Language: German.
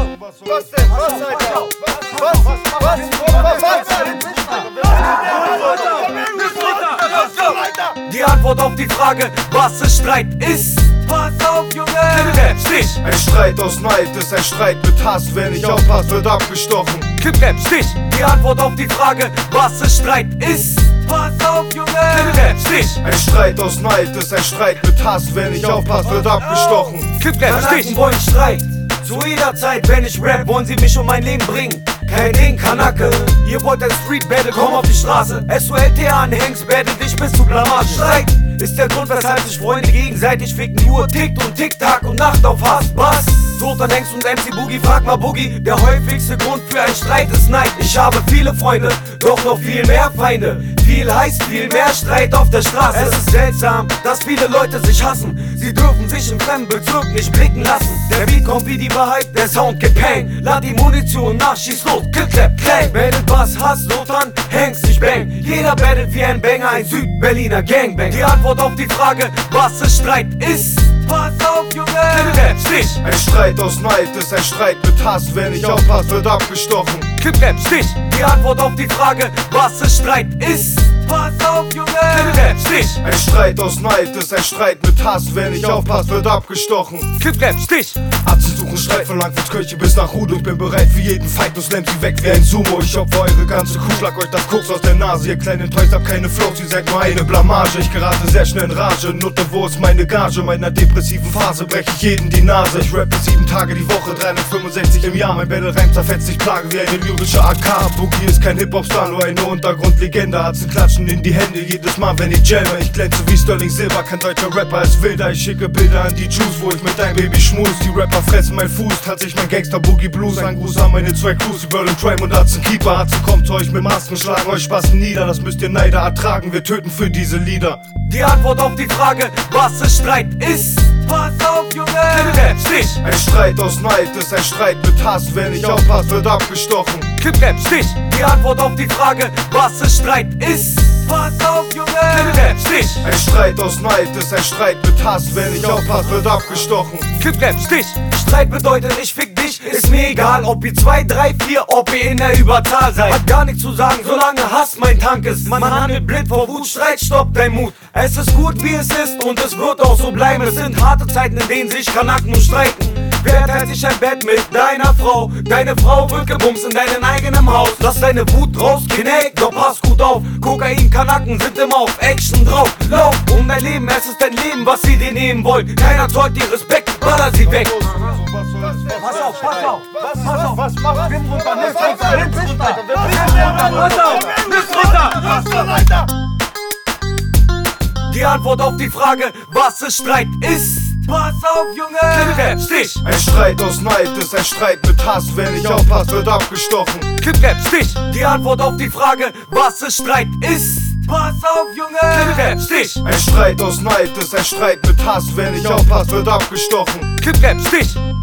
Was denn? Was, Alter? Was? Die Antwort auf die Frage, was ist Streit, ist: Pass auf, Junge! Stich! Ein Streit aus Neid ist ein Streit mit Hass. Wer nicht aufpasst, wird abgestochen. Clip-Rap, Stich! Die Antwort auf die Frage, was ist Streit, ist: Pass auf, Junge! Clip-Rap, Stich! Ein Streit aus Neid ist ein Streit mit Hass. Wer nicht aufpasst, wird abgestochen. Clip-Rap, Stich! Wollen Streit. Zu jeder Zeit, wenn ich rap, wollen sie mich um mein Leben bringen. Kein Ding, Kanake. Ihr wollt ein Street Battle, komm auf die Straße. SOLTA anhängst, battle dich bis zu Blamage. Streit ist der Grund, weshalb sich Freunde gegenseitig ficken. Nur tickt und Tick-Tack und Nacht auf Hass. Was? Sultan Hengst und MC Boogie, frag mal Boogie. Der häufigste Grund für ein Streit ist Neid. Ich habe viele Freunde, doch noch viel mehr Feinde. Viel heißt viel mehr Streit auf der Straße. Es ist seltsam, dass viele Leute sich hassen. Sie dürfen sich im fremden Bezirk nicht blicken lassen. Der Beat kommt wie die Wahrheit, der Sound gibt Pain. Lad die Munition nach, schieß los, Clip-Clap, Clay. Battelt Bass, Hass, Sultan Hengst, ich bang. Jeder battelt wie ein Banger, ein Südberliner Gangbang. Die Antwort auf die Frage, was ist Streit, ist: Pass auf, Junge! Clip-Rap, Stich! Ein Streit aus Neid ist ein Streit mit Hass. Wer nicht aufpasst, wird abgestochen. Clip-Rap, Stich! Die Antwort auf die Frage, was ist Streit, ist: Pass auf, Junge! Clip-Rap, Stich! Ein Streit aus Neid ist ein Streit mit Hass. Wer nicht aufpasst, wird abgestochen. Clip-Rap, Stich! Atzen suchen Streit von Langwitz-Kirche bis nach Rudo. Ich bin bereit für jeden Fight, bloß nehmt sie weg wie ein Sumo. Ich opfer eure ganze Kuh, schlag euch das Koks aus der Nase. Ihr kleinen Toys habt keine Flows, ihr seid nur eine Blamage. Ich gerate sehr schnell in Rage, Nutte, wo ist meine Gage? Meiner depressiven Phase brech ich jeden die Nase. Ich rappe 7 Tage die Woche, 365 im Jahr. Mein Battle Reim zerfetzt, ich plage wie eine lyrische AK. Boogie ist kein Hip-Hop-Star, nur eine Untergrundlegende. Atzen klatschen in die Hände jedes Mal, wenn ich jamme. Ich glänze wie Sterling Silber, kein deutscher Rapper ist wilder. Ich schicke Bilder an die Juice, wo ich mit deinem Baby schmus. Die Rapper fressen mein Fuß, tanze ich mein Gangster-Boogie-Blues. Ein Gruß an meine zwei Crews, die Berlin Crime und Atzen Keeper. Atzen kommt zu euch mit Masken, schlagen euch Spasten nieder. Das müsst ihr Neider ertragen, wir töten für diese Lieder. Die Antwort auf die Frage, was ist Streit, ist: Pass auf, Junge! Clip-Rap, Stich! Ein Streit aus Neid ist ein Streit mit Hass. Wer nicht aufpasst, wird abgestochen. Clip-Rap, Stich! Die Antwort auf die Frage, was ist Streit, ist: Pass auf, Junge! Clip-Rap, Stich! Ein Streit aus Neid ist ein Streit mit Hass. Wer nicht aufpasst, wird abgestochen. Clip-Rap, Stich! Streit bedeutet, ich fick dich, ist mir egal, ob ihr 2, 3, 4, ob ihr in der Überzahl seid. Hat gar nichts zu sagen, solange Hass mein Tank ist. Man handelt blind vor Wut, Streit stoppt dein Mut. Es ist gut, wie es ist und es wird auch so bleiben. Es sind harte Zeiten, in denen sich Kanaken nur streiten. Wer teilt sich ein Bett mit deiner Frau? Deine Frau wird gebumst in deinem eigenen Haus. Lass deine Wut raus, Kinect, doch pass gut auf. Kokain, Kanaken sind immer auf Action drauf. Lauf um dein Leben, es ist dein Leben, was sie dir nehmen wollen. Keiner zollt dir Respekt, baller sie weg. Pass auf, pass auf, pass auf. Was macht Nimm runter, nimm runter. Pass auf, nimm runter. Die Antwort auf die Frage, was ist Streit, ist: Pass auf, Junge! Clip-Rap, Stich! Ein Streit aus Neid ist ein Streit mit Hass. Wer nicht aufpasst, wird abgestochen. Clip-Rap, Stich! Die Antwort auf die Frage, was ist Streit, ist: Pass auf, Junge! Clip-Rap, Stich! Ein Streit aus Neid ist ein Streit mit Hass. Wer nicht aufpasst, wird abgestochen. Clip-Rap, Stich!